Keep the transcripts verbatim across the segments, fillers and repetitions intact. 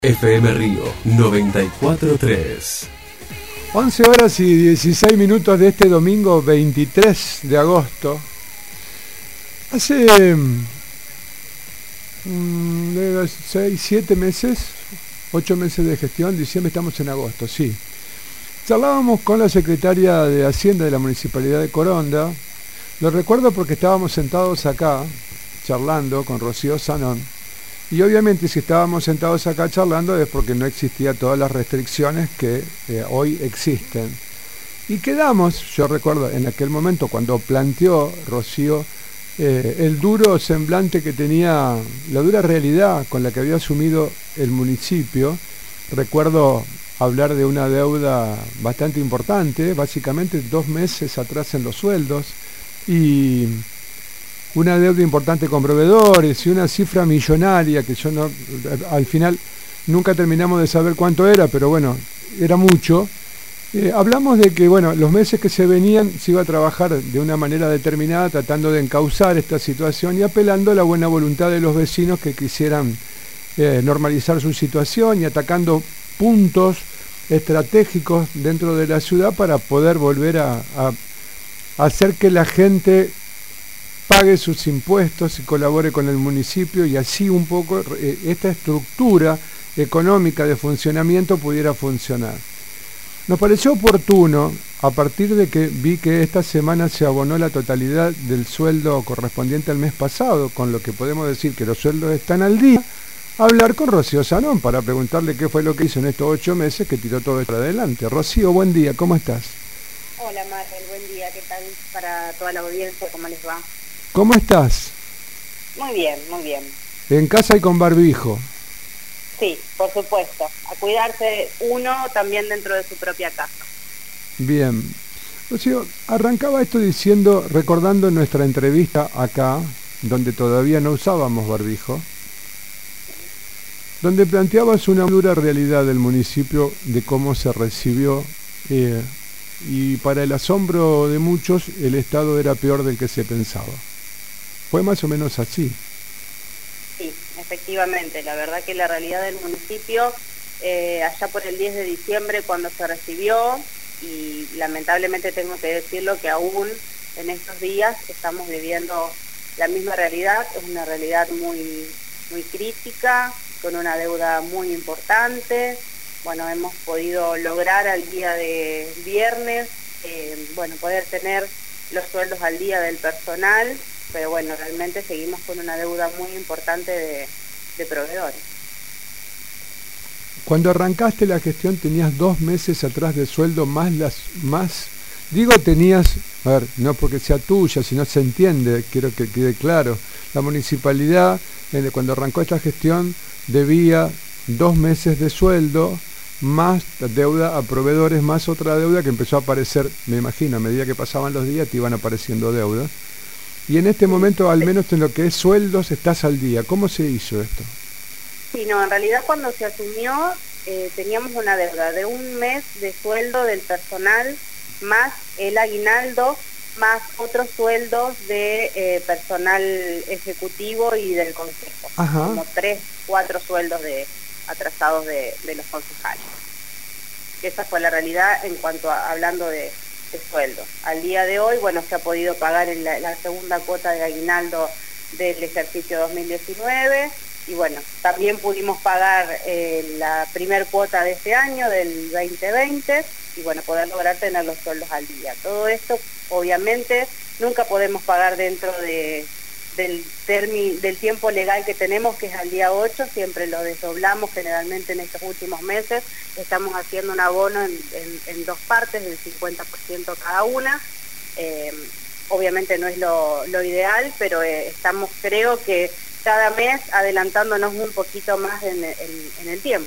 F M Río noventa y cuatro punto tres. once horas y dieciséis minutos de este domingo veintitrés de agosto. Hace seis, siete meses, ocho meses de gestión, diciembre, estamos en agosto, sí. Charlábamos con la secretaria de Hacienda de la Municipalidad de Coronda. Lo recuerdo porque estábamos sentados acá, charlando con Rocío Zanón. Y obviamente si estábamos sentados acá charlando es porque no existían todas las restricciones que eh, hoy existen. Y quedamos, yo recuerdo en aquel momento cuando planteó Rocío eh, el duro semblante que tenía, la dura realidad con la que había asumido el municipio. Recuerdo hablar de una deuda bastante importante, básicamente dos meses atrás en los sueldos, y una deuda importante con proveedores y una cifra millonaria que yo no, al final nunca terminamos de saber cuánto era, pero bueno, era mucho. Eh, hablamos de que, bueno, los meses que se venían se iba a trabajar de una manera determinada tratando de encauzar esta situación y apelando a la buena voluntad de los vecinos que quisieran eh, normalizar su situación y atacando puntos estratégicos dentro de la ciudad para poder volver a, a, a hacer que la gente pague sus impuestos y colabore con el municipio y así un poco eh, esta estructura económica de funcionamiento pudiera funcionar. Nos pareció oportuno, a partir de que vi que esta semana se abonó la totalidad del sueldo correspondiente al mes pasado, con lo que podemos decir que los sueldos están al día, hablar con Rocío Zanón para preguntarle qué fue lo que hizo en estos ocho meses que tiró todo esto adelante. Rocío, buen día, ¿cómo estás? Hola Marvel, buen día, ¿qué tal para toda la audiencia? ¿Cómo les va? ¿Cómo estás? Muy bien, muy bien. ¿En casa y con barbijo? Sí, por supuesto. A cuidarse uno también dentro de su propia casa. Bien. Rocío, arrancaba esto diciendo, recordando nuestra entrevista acá, donde todavía no usábamos barbijo, donde planteabas una dura realidad del municipio de cómo se recibió, eh, y para el asombro de muchos, el estado era peor del que se pensaba. Fue más o menos así. Sí, efectivamente. La verdad que la realidad del municipio, eh, allá por el diez de diciembre cuando se recibió, y lamentablemente tengo que decirlo que aún en estos días estamos viviendo la misma realidad, es una realidad muy, muy crítica, con una deuda muy importante. Bueno, hemos podido lograr al día de viernes, eh, bueno, poder tener los sueldos al día del personal, pero bueno, realmente seguimos con una deuda muy importante de, de proveedores. Cuando arrancaste la gestión tenías dos meses atrás de sueldo más las más digo tenías, a ver, no porque sea tuya, sino se entiende, quiero que quede claro, la municipalidad cuando arrancó esta gestión debía dos meses de sueldo más deuda a proveedores, más otra deuda que empezó a aparecer, me imagino, a medida que pasaban los días te iban apareciendo deudas. Y en este momento, al menos en lo que es sueldos, estás al día. ¿Cómo se hizo esto? Sí, no, en realidad cuando se asumió eh, teníamos una deuda de un mes de sueldo del personal, más el aguinaldo, más otros sueldos de eh, personal ejecutivo y del consejo. Ajá. Como tres, cuatro sueldos de atrasados de, de los concejales. Esa fue la realidad en cuanto a hablando de de sueldo. Al día de hoy, bueno, se ha podido pagar en la, la segunda cuota de aguinaldo del ejercicio dos mil diecinueve y bueno, también pudimos pagar eh, la primer cuota de este año, del veinte veinte, y bueno, poder lograr tener los sueldos al día. Todo esto, obviamente, nunca podemos pagar dentro de del, termi, del tiempo legal que tenemos, que es al día ocho, siempre lo desdoblamos generalmente en estos últimos meses, estamos haciendo un abono en, en, en dos partes del cincuenta por ciento cada una, eh, obviamente no es lo, lo ideal, pero eh, estamos creo que cada mes adelantándonos un poquito más en, en, en el tiempo.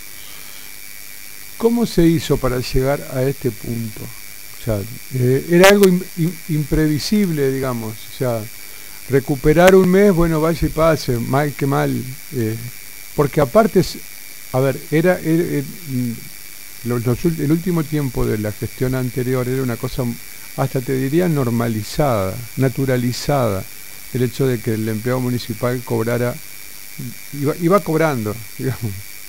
¿Cómo se hizo para llegar a este punto? O sea, eh, era algo in, in, imprevisible, digamos, o sea, recuperar un mes, bueno, vaya y pase, mal que mal, eh, porque aparte, a ver, era, era, era los, los, el último tiempo de la gestión anterior era una cosa, hasta te diría normalizada, naturalizada, el hecho de que el empleado municipal cobrara, iba, iba cobrando, digamos,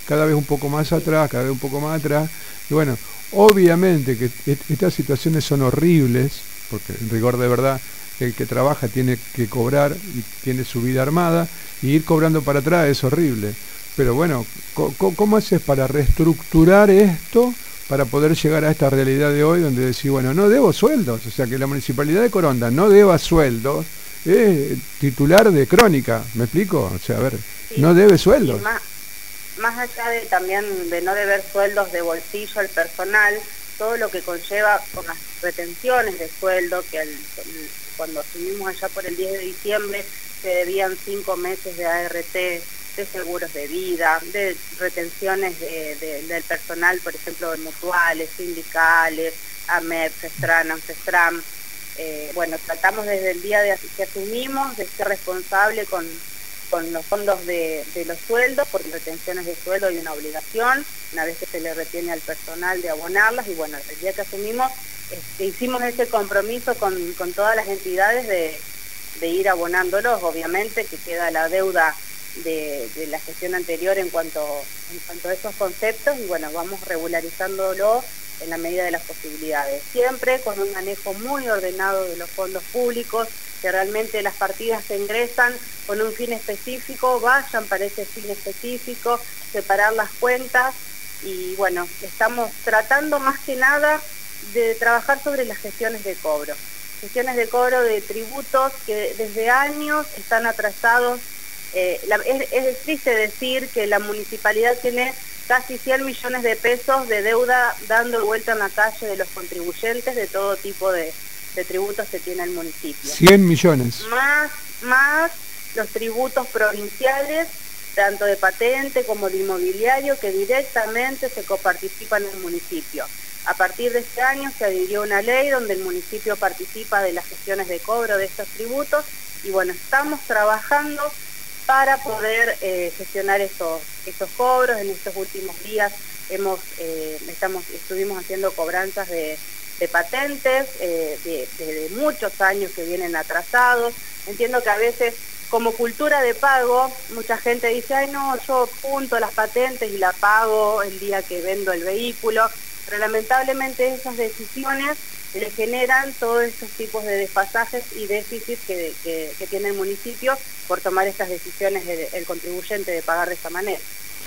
cada vez un poco más atrás, cada vez un poco más atrás. Y bueno, obviamente que est- estas situaciones son horribles, porque en rigor de verdad el que trabaja tiene que cobrar y tiene su vida armada, y ir cobrando para atrás es horrible. Pero bueno, co- co- ¿cómo haces para reestructurar esto para poder llegar a esta realidad de hoy donde decís, bueno, no debo sueldos? O sea, que la Municipalidad de Coronda no deba sueldos, es titular de Crónica, ¿me explico? O sea, a ver, Sí, no debe y sueldos. más, más allá de también de no deber sueldos de bolsillo al personal, todo lo que conlleva con las retenciones de sueldo, que el- el- cuando asumimos allá por el diez de diciembre se debían cinco meses de A R T, de seguros de vida, de retenciones de, de- del personal, por ejemplo, de mutuales, sindicales, AMEP, FESTRAN, ANFESTRAM. Eh, bueno, tratamos desde el día de as- que asumimos de ser responsable con, con los fondos de, de los sueldos, porque retenciones de sueldo hay una obligación, una vez que se le retiene al personal de abonarlas, y bueno, el día que asumimos este, hicimos ese compromiso con, con todas las entidades de, de ir abonándolos. Obviamente que queda la deuda de, de la gestión anterior en cuanto, en cuanto a esos conceptos, y bueno, vamos regularizándolo en la medida de las posibilidades, siempre con un manejo muy ordenado de los fondos públicos, que realmente las partidas se ingresan con un fin específico, vayan para ese fin específico, separar las cuentas, y bueno, estamos tratando más que nada de trabajar sobre las gestiones de cobro, gestiones de cobro de tributos que desde años están atrasados. Eh, la, es, es triste decir que la municipalidad tiene casi cien millones de pesos de deuda dando vuelta en la calle de los contribuyentes de todo tipo de, de tributos que tiene el municipio. cien millones. Más, más los tributos provinciales, tanto de patente como de inmobiliario, que directamente se coparticipan en el municipio. A partir de este año se adhirió una ley donde el municipio participa de las gestiones de cobro de estos tributos, y bueno, estamos trabajando para poder eh, gestionar estos, estos cobros. En estos últimos días hemos eh, estamos estuvimos haciendo cobranzas de, de patentes eh, de, de, de muchos años que vienen atrasados. Entiendo que a veces, como cultura de pago, mucha gente dice, ay no, yo apunto las patentes y la pago el día que vendo el vehículo, pero lamentablemente esas decisiones le generan todos estos tipos de desfasajes y déficits que, que, que tiene el municipio por tomar estas decisiones del el contribuyente de pagar de esta manera.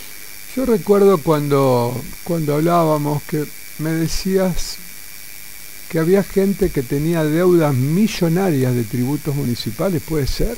Yo recuerdo cuando, cuando hablábamos que me decías que había gente que tenía deudas millonarias de tributos municipales, ¿puede ser?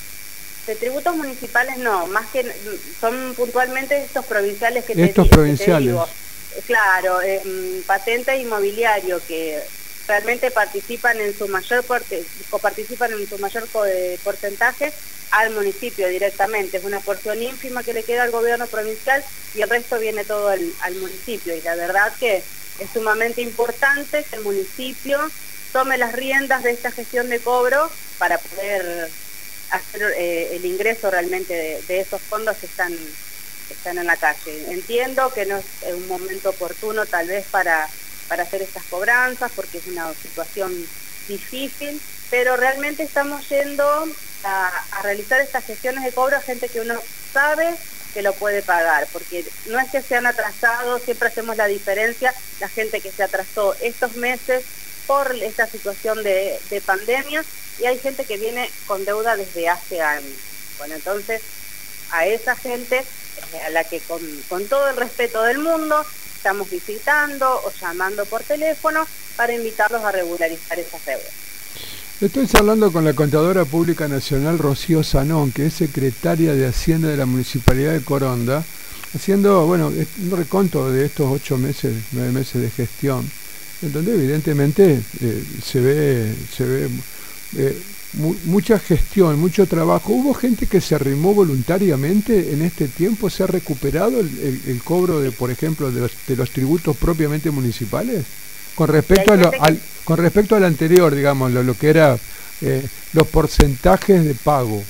De tributos municipales no, más que son puntualmente estos provinciales que estos te, provinciales. Que te digo. Claro, eh, patente inmobiliario que realmente participan en su mayor porte, coparticipan en su mayor porcentaje al municipio directamente. Es una porción ínfima que le queda al gobierno provincial y el resto viene todo al, al municipio. Y la verdad que es sumamente importante que el municipio tome las riendas de esta gestión de cobro para poder hacer eh, el ingreso realmente de, de esos fondos que están, que están en la calle. Entiendo que no es un momento oportuno tal vez para para hacer estas cobranzas, porque es una situación difícil, pero realmente estamos yendo a, a realizar estas gestiones de cobro a gente que uno sabe que lo puede pagar, porque no es que se han atrasado, siempre hacemos la diferencia, la gente que se atrasó estos meses por esta situación de, de pandemia, y hay gente que viene con deuda desde hace años. Bueno, entonces, a esa gente, eh, a la que con, con todo el respeto del mundo, estamos visitando o llamando por teléfono para invitarlos a regularizar esas deudas. Estoy hablando con la Contadora Pública Nacional Rocío Zanón, que es secretaria de Hacienda de la Municipalidad de Coronda, haciendo, bueno, un reconto de estos ocho meses, nueve meses de gestión, en donde evidentemente eh, se ve, se ve eh, mu mucha gestión, mucho trabajo. ¿Hubo gente que se arrimó voluntariamente en este tiempo? ¿Se ha recuperado el, el, el cobro, de, por ejemplo, de los, de los tributos propiamente municipales? Con respecto, a lo, al, con respecto al anterior, digamos, lo, lo que era eh, los porcentajes de pago.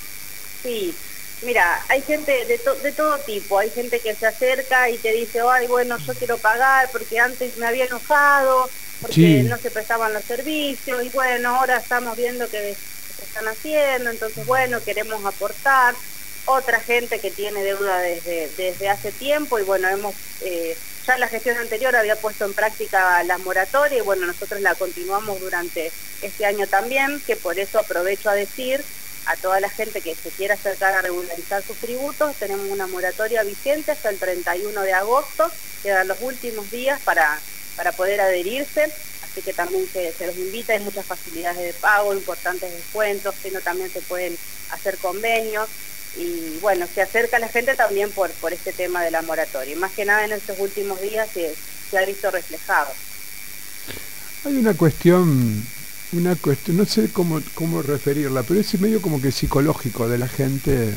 Sí, mira, hay gente de, to de todo tipo. Hay gente que se acerca y te dice, ay, bueno, yo quiero pagar porque antes me había enojado, porque sí, no se prestaban los servicios, y bueno, ahora estamos viendo que se están haciendo, entonces bueno, queremos aportar. otra gente que tiene deuda desde, desde hace tiempo y bueno, hemos eh, ya la gestión anterior había puesto en práctica la moratoria y bueno, nosotros la continuamos durante este año también, que por eso aprovecho a decir a toda la gente que se quiera acercar a regularizar sus tributos, tenemos una moratoria vigente hasta el treinta y uno de agosto, quedan los últimos días para, para poder adherirse, así que también se, se los invita, hay muchas facilidades de pago, importantes descuentos, sino también se pueden hacer convenios, y bueno, se acerca la gente también por, por este tema de la moratoria, y más que nada en estos últimos días se, se ha visto reflejado. Hay una cuestión, una cuestión, no sé cómo, cómo referirla, pero es medio como que psicológico de la gente,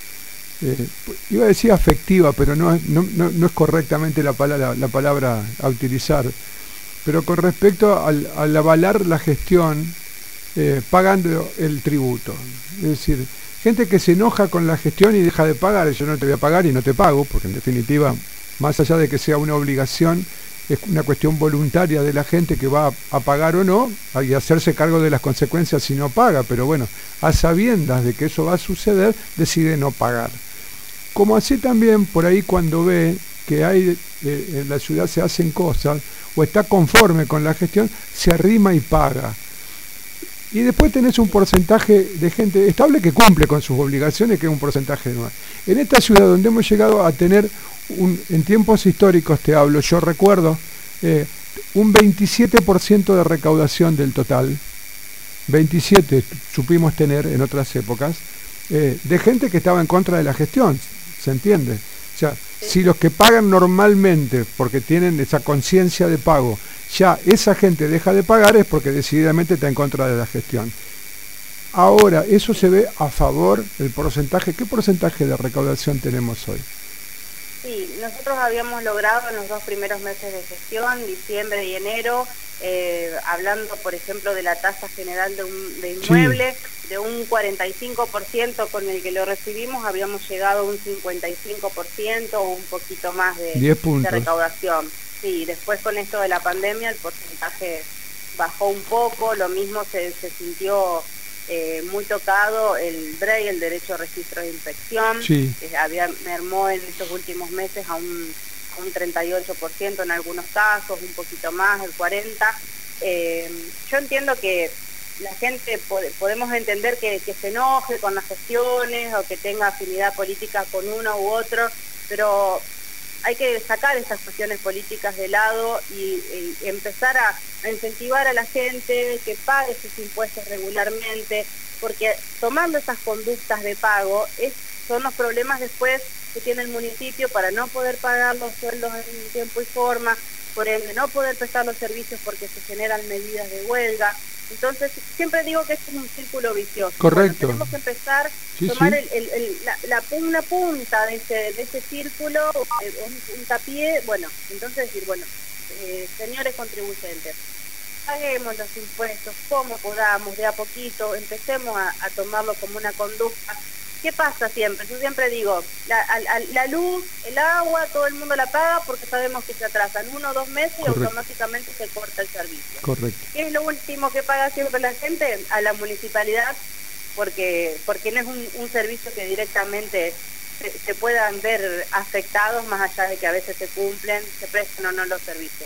eh, iba a decir afectiva, pero no, no, no, no es correctamente la palabra, la palabra a utilizar, pero con respecto al, al avalar la gestión eh, pagando el tributo, es decir, gente que se enoja con la gestión y deja de pagar, yo no te voy a pagar y no te pago, porque en definitiva, más allá de que sea una obligación, es una cuestión voluntaria de la gente que va a, a pagar o no, y hacerse cargo de las consecuencias si no paga, pero bueno, a sabiendas de que eso va a suceder, decide no pagar. Como así también por ahí cuando ve que hay eh, en la ciudad se hacen cosas, o está conforme con la gestión, se arrima y paga. Y después tenés un porcentaje de gente estable que cumple con sus obligaciones, que es un porcentaje de nuevo. En esta ciudad donde hemos llegado a tener, un, en tiempos históricos te hablo, yo recuerdo, eh, un veintisiete por ciento de recaudación del total, veintisiete supimos tener en otras épocas, eh, de gente que estaba en contra de la gestión, ¿se entiende? O sea, si los que pagan normalmente, porque tienen esa conciencia de pago, ya esa gente deja de pagar es porque decididamente está en contra de la gestión. Ahora, eso se ve a favor, el porcentaje, ¿qué porcentaje de recaudación tenemos hoy? Sí, nosotros habíamos logrado en los dos primeros meses de gestión, diciembre y enero, eh, hablando por ejemplo de la tasa general de, un, de inmueble, sí, de un cuarenta y cinco por ciento con el que lo recibimos, habíamos llegado a un cincuenta y cinco por ciento o un poquito más de, de recaudación. Sí, después con esto de la pandemia el porcentaje bajó un poco, lo mismo se, se sintió eh, muy tocado el D R E I, el derecho a registro de inspección, sí, que había mermó en estos últimos meses a un, a un treinta y ocho por ciento en algunos casos, un poquito más, el cuarenta por ciento. Eh, yo entiendo que la gente, pod podemos entender que, que se enoje con las gestiones o que tenga afinidad política con uno u otro, pero hay que sacar esas cuestiones políticas de lado y, y empezar a, a incentivar a la gente que pague sus impuestos regularmente, porque tomando esas conductas de pago es, son los problemas después que tiene el municipio para no poder pagar los sueldos en tiempo y forma, por ende no poder prestar los servicios porque se generan medidas de huelga. Entonces, siempre digo que esto es un círculo vicioso. Correcto. Bueno, tenemos que empezar sí, a tomar sí. El, el, el, la, la, una punta de ese, de ese círculo, un, un tapié, bueno, entonces decir, bueno, eh, señores contribuyentes, paguemos los impuestos como podamos, de a poquito, empecemos a, a tomarlo como una conducta. ¿Qué pasa siempre? Yo siempre digo, la, a, la luz, el agua, todo el mundo la paga porque sabemos que se atrasan uno o dos meses y correcto, automáticamente se corta el servicio. Correcto. ¿Qué es lo último que paga siempre la gente? A la municipalidad, porque porque no es un, un servicio que directamente se, se puedan ver afectados, más allá de que a veces se cumplen, se prestan o no los servicios.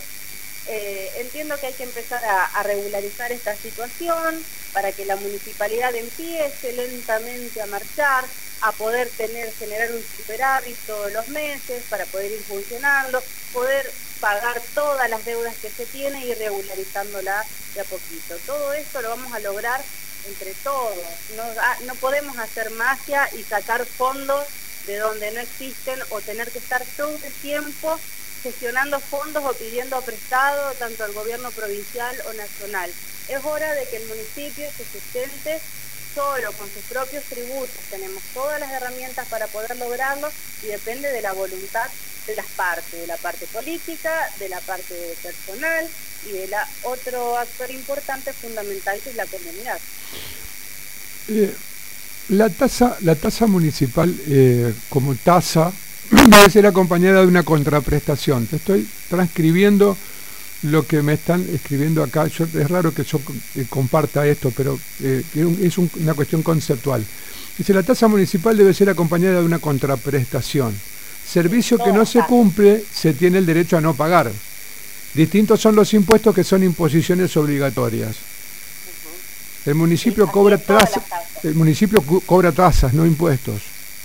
Eh, entiendo que hay que empezar a, a regularizar esta situación para que la municipalidad empiece lentamente a marchar, a poder tener generar un superávit todos los meses para poder ir funcionando, poder pagar todas las deudas que se tiene y regularizándola de a poquito. Todo esto lo vamos a lograr entre todos. No, no podemos hacer magia y sacar fondos de donde no existen o tener que estar todo el tiempo gestionando fondos o pidiendo prestado tanto al gobierno provincial o nacional. Es hora de que el municipio se sustente solo con sus propios tributos. Tenemos todas las herramientas para poder lograrlo y depende de la voluntad de las partes, de la parte política, de la parte personal y de la otro actor importante fundamental que es la comunidad. Eh, la tasa, la tasa municipal eh, como tasa debe ser acompañada de una contraprestación. Te estoy transcribiendo lo que me están escribiendo acá. Yo, es raro que yo eh, comparta esto, pero eh, es un, una cuestión conceptual. Dice, la tasa municipal debe ser acompañada de una contraprestación. Servicio que no se cumple, se tiene el derecho a no pagar. Distintos son los impuestos que son imposiciones obligatorias. El municipio Sí, cobra así es, todas tasas, las tasas. el municipio cu- cobra tasas, no impuestos.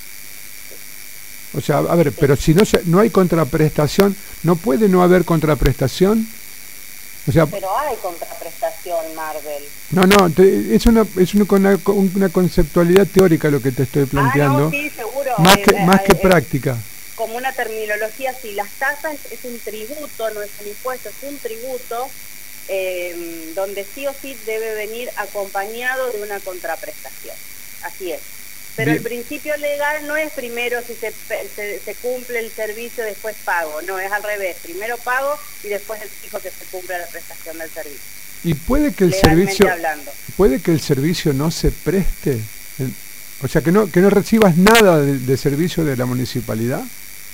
O sea, a ver, pero si no se, no hay contraprestación, ¿no puede no haber contraprestación? O sea, Pero hay contraprestación, Marvel. no, no, te- es una es una, una, una conceptualidad teórica lo que te estoy planteando, Ah, no, sí, seguro. más eh, que eh, más que eh, práctica. Como una terminología, sí, las tasas es un tributo, no es un impuesto, es un tributo, eh, donde sí o sí debe venir acompañado de una contraprestación. Así es. Pero Bien. el principio legal no es primero si se, pe- se, se cumple el servicio, después pago. No, es al revés. Primero pago y después exijo que se cumpla la prestación del servicio. Y puede que el Legalmente servicio hablando. puede que el servicio no se preste, El- o sea, que no que no recibas nada de, de servicio de la municipalidad.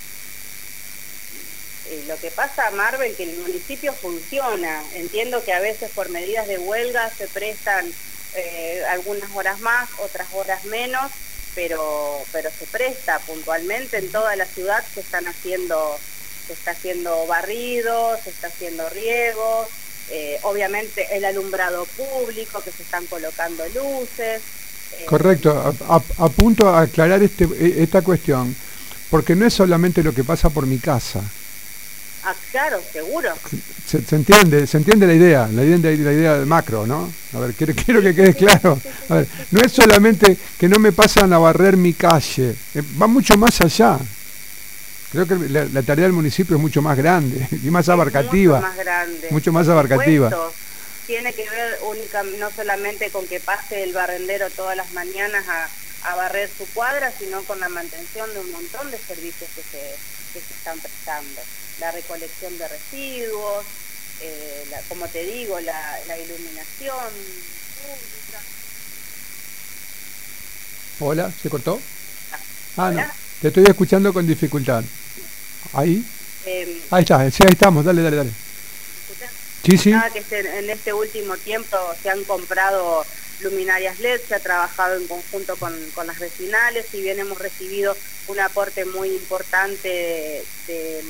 Eh, lo que pasa, Marvel, que el municipio funciona. Entiendo que a veces por medidas de huelga se prestan eh, algunas horas más, otras horas menos, pero pero se presta puntualmente en toda la ciudad. Se están haciendo, se está haciendo barrido, se está haciendo riego, eh, obviamente el alumbrado público, que se están colocando luces. eh, Correcto, a, a- apunto a aclarar este, e- esta cuestión, porque no es solamente lo que pasa por mi casa. Ah, claro, seguro. Se, se entiende, se entiende la idea, la idea, la idea del macro, ¿no? A ver, quiero, quiero que quede claro. A ver, no es solamente que no me pasan a barrer mi calle, eh, va mucho más allá. Creo que la, la tarea del municipio es mucho más grande y más abarcativa. Mucho más grande. Mucho más Por abarcativa. supuesto, tiene que ver única, no solamente con que pase el barrendero todas las mañanas a, a barrer su cuadra, sino con la mantención de un montón de servicios que se, que se están prestando. La recolección de residuos, eh, la, como te digo, la, la iluminación pública. Hola, ¿se cortó? Ah, no, Hola. te estoy escuchando con dificultad. Ahí, Eh, ahí está, sí, ahí estamos, dale, dale, dale. ¿escuchás? Sí, sí, Nada, que este- en este último tiempo se han comprado luminarias L E D, se ha trabajado en conjunto con, con las vecinales, si bien hemos recibido un aporte muy importante de, de,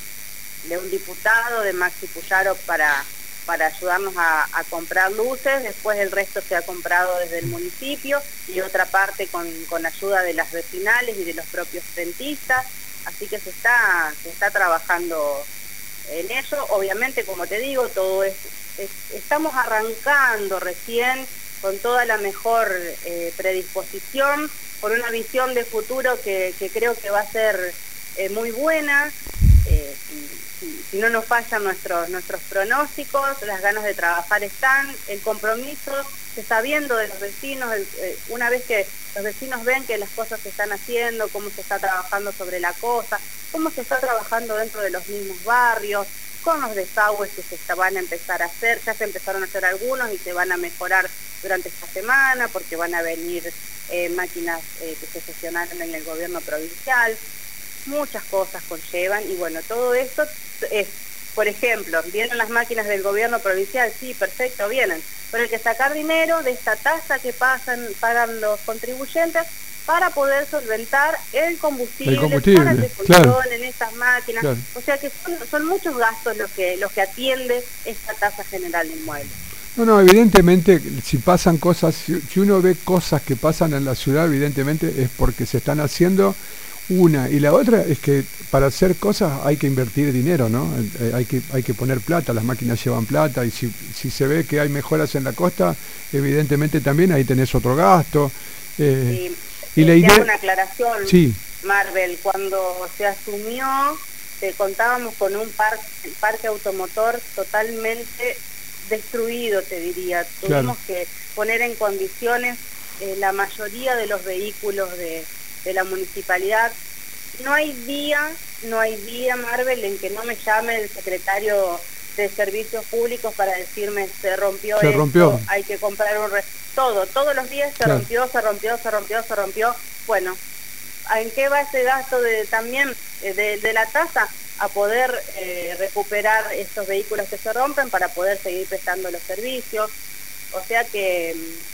de un diputado, de Maxi Puyaro, para, para ayudarnos a, a comprar luces. Después el resto se ha comprado desde el municipio y otra parte con, con ayuda de las vecinales y de los propios rentistas, así que se está, se está trabajando en eso. Obviamente, como te digo, todo es, es estamos arrancando recién con toda la mejor eh, predisposición, por una visión de futuro que, que creo que va a ser eh, muy buena. Eh, si, si, si no nos fallan nuestros nuestros pronósticos, las ganas de trabajar están, el compromiso se está viendo de los vecinos. El, eh, una vez que los vecinos ven que las cosas se están haciendo, cómo se está trabajando sobre la cosa, cómo se está trabajando dentro de los mismos barrios, con los desagües que se está- van a empezar a hacer, ya se empezaron a hacer algunos y se van a mejorar durante esta semana, porque van a venir eh, máquinas eh, que se gestionaron en el gobierno provincial. Muchas cosas conllevan, y bueno, todo esto es, por ejemplo, vienen las máquinas del gobierno provincial, sí, perfecto, vienen, pero hay que sacar dinero de esta tasa que pasan, pagan los contribuyentes, para poder solventar el combustible, El combustible, para que claro. funcionen estas máquinas. Claro. O sea que son, son muchos gastos los que los que atiende esta tasa general de inmuebles. no, no, evidentemente si pasan cosas, si, si uno ve cosas que pasan en la ciudad, evidentemente es porque se están haciendo una, y la otra es que para hacer cosas hay que invertir dinero, ¿no? Eh, hay que hay que poner plata, las máquinas llevan plata, y si, si se ve que hay mejoras en la costa, evidentemente también ahí tenés otro gasto. Eh, Y, y la te idea- hago una aclaración, sí, Marvel, cuando se asumió, te contábamos con un par- parque automotor totalmente destruido, te diría. Tuvimos que poner en condiciones eh, la mayoría de los vehículos de, de la municipalidad. No hay día, no hay día, Marvel, en que no me llame el secretario de Servicios Públicos para decirme se rompió Se esto, rompió. hay que comprar un... Re todo, todos los días se Claro. rompió, se rompió, se rompió, se rompió. Bueno, ¿en qué va ese gasto de también eh, de, de la tasa? A poder eh, recuperar estos vehículos que se rompen para poder seguir prestando los servicios. O sea que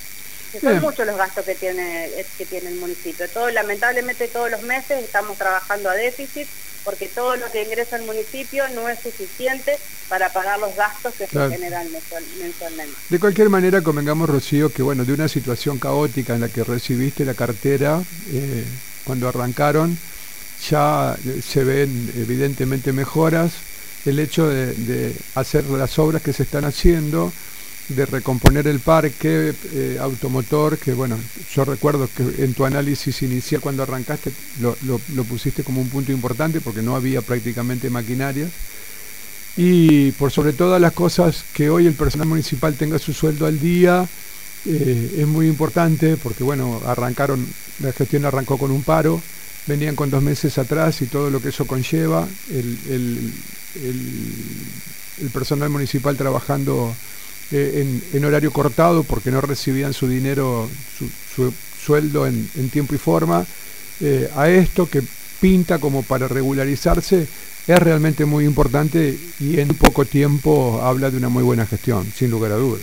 que son muchos los gastos que tiene que tiene el municipio. Todo, lamentablemente todos los meses estamos trabajando a déficit, porque todo lo que ingresa al municipio no es suficiente para pagar los gastos que claro. se generan mensualmente. De cualquier manera, convengamos, Rocío, que bueno, de una situación caótica en la que recibiste la cartera, eh, cuando arrancaron, ya se ven evidentemente mejoras. El hecho de, de hacer las obras que se están haciendo, de recomponer el parque eh, automotor, que bueno, yo recuerdo que en tu análisis inicial cuando arrancaste lo, lo, lo pusiste como un punto importante porque no había prácticamente maquinarias, y por sobre todas las cosas que hoy el personal municipal tenga su sueldo al día, eh, es muy importante porque bueno, arrancaron, la gestión arrancó con un paro, venían con dos meses atrás y todo lo que eso conlleva, el, el, el, el personal municipal trabajando Eh, en, en horario cortado porque no recibían su dinero, su, su sueldo en, en tiempo y forma, eh, a esto que pinta como para regularizarse, es realmente muy importante y en poco tiempo habla de una muy buena gestión, sin lugar a dudas.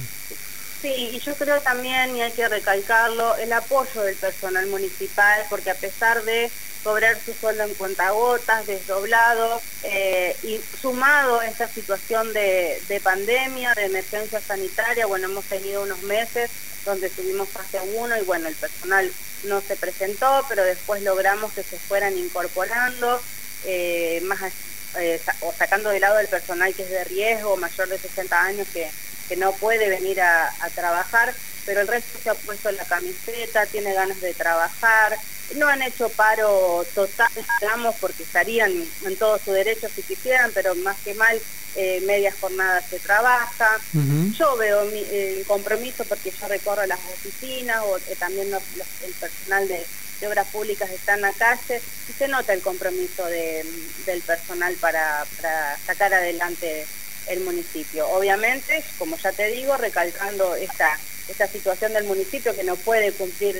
Sí, y yo creo también, y hay que recalcarlo, el apoyo del personal municipal, porque a pesar de cobrar su sueldo en cuentagotas, desdoblado, eh, y sumado a esta situación de, de pandemia, de emergencia sanitaria, bueno, hemos tenido unos meses donde tuvimos fase uno y bueno, el personal no se presentó, pero después logramos que se fueran incorporando, eh, más eh, o sacando de lado el personal que es de riesgo, mayor de sesenta años, que que no puede venir a, a trabajar, pero el resto se ha puesto la camiseta, tiene ganas de trabajar, no han hecho paro total, digamos, porque estarían en todo su derecho si quisieran, pero más que mal, eh, medias jornadas se trabaja. Uh-huh. Yo veo mi, eh, el compromiso porque yo recorro las oficinas, o eh, también los, los, el personal de, de obras públicas está en la calle, y se nota el compromiso de, del personal para, para sacar adelante el municipio. Obviamente, como ya te digo, recalcando esta esta situación del municipio que no puede cumplir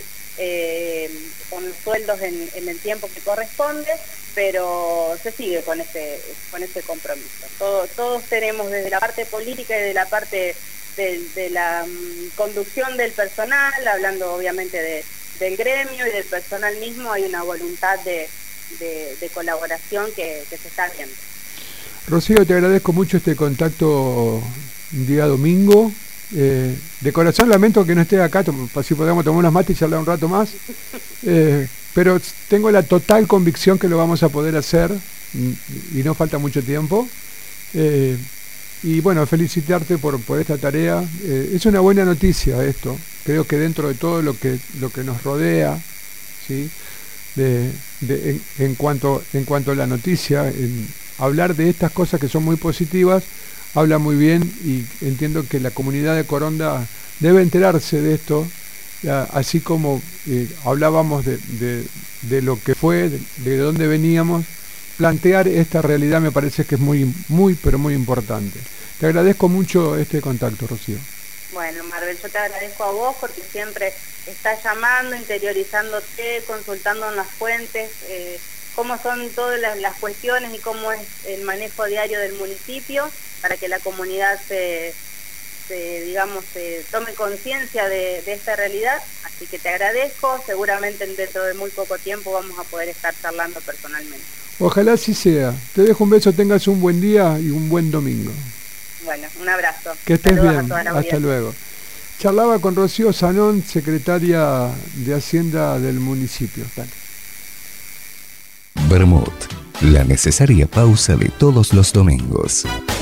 eh, con los sueldos en, en el tiempo que corresponde, pero se sigue con ese con ese compromiso. Todo, todos tenemos desde la parte política y de la parte de, de la um, conducción del personal, hablando obviamente de, del gremio y del personal mismo, hay una voluntad de, de, de colaboración que, que se está viendo. Rocío, te agradezco mucho este contacto día domingo. Eh, de corazón lamento que no estés acá, si podemos tomar unas mates y charlar un rato más. Eh, pero tengo la total convicción que lo vamos a poder hacer y no falta mucho tiempo. Eh, y bueno, felicitarte por, por esta tarea. Eh, es una buena noticia esto. Creo que dentro de todo lo que, lo que nos rodea, ¿sí? de, de, en, en, cuanto, en cuanto a la noticia, en, hablar de estas cosas que son muy positivas, habla muy bien, y entiendo que la comunidad de Coronda debe enterarse de esto, así como eh, hablábamos de, de, de lo que fue, de, de dónde veníamos. Plantear esta realidad me parece que es muy, muy, pero muy importante. Te agradezco mucho este contacto, Rocío. Bueno, Marvel, yo te agradezco a vos porque siempre estás llamando, interiorizándote, consultando en las fuentes, eh, cómo son todas las, las cuestiones y cómo es el manejo diario del municipio, para que la comunidad se, se digamos, se tome conciencia de, de esta realidad. Así que te agradezco, seguramente dentro de muy poco tiempo vamos a poder estar charlando personalmente. Ojalá así sea. Te dejo un beso, tengas un buen día y un buen domingo. Bueno, un abrazo. Que estés bien, hasta luego. Charlaba con Rocío Zanón, secretaria de Hacienda del municipio. Dale. Vermut, la necesaria pausa de todos los domingos.